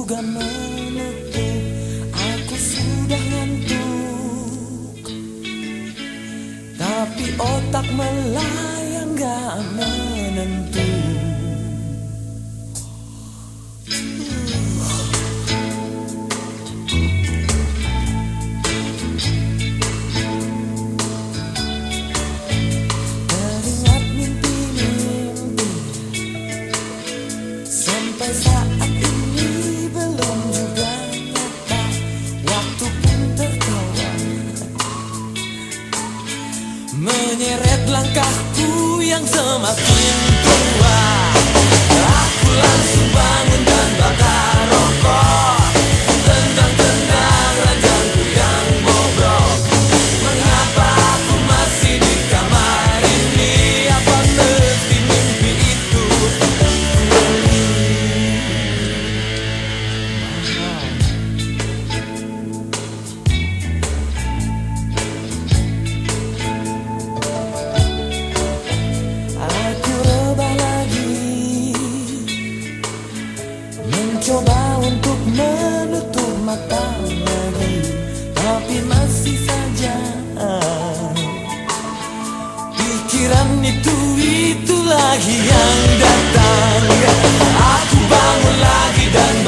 juga menutup, aku sudah ngantuk, tapi otak melayang gak menentu. Teringat mimpi-mimpi sampai saat ini belum juga nyata. Waktu pun tertawa menyeret langkahku yang semakin tua. Aku langsung bangun dan bakar rokok, tendang-tendang ranjangku yang bobrok. Mengapa aku masih di kamar ini? Apa mesti mimpi itu kembali? Aku rebah lagi, mencoba untuk menutup mata lagi, tapi masih saja pikiran itu lagi yang datang. Aku bangun lagi dan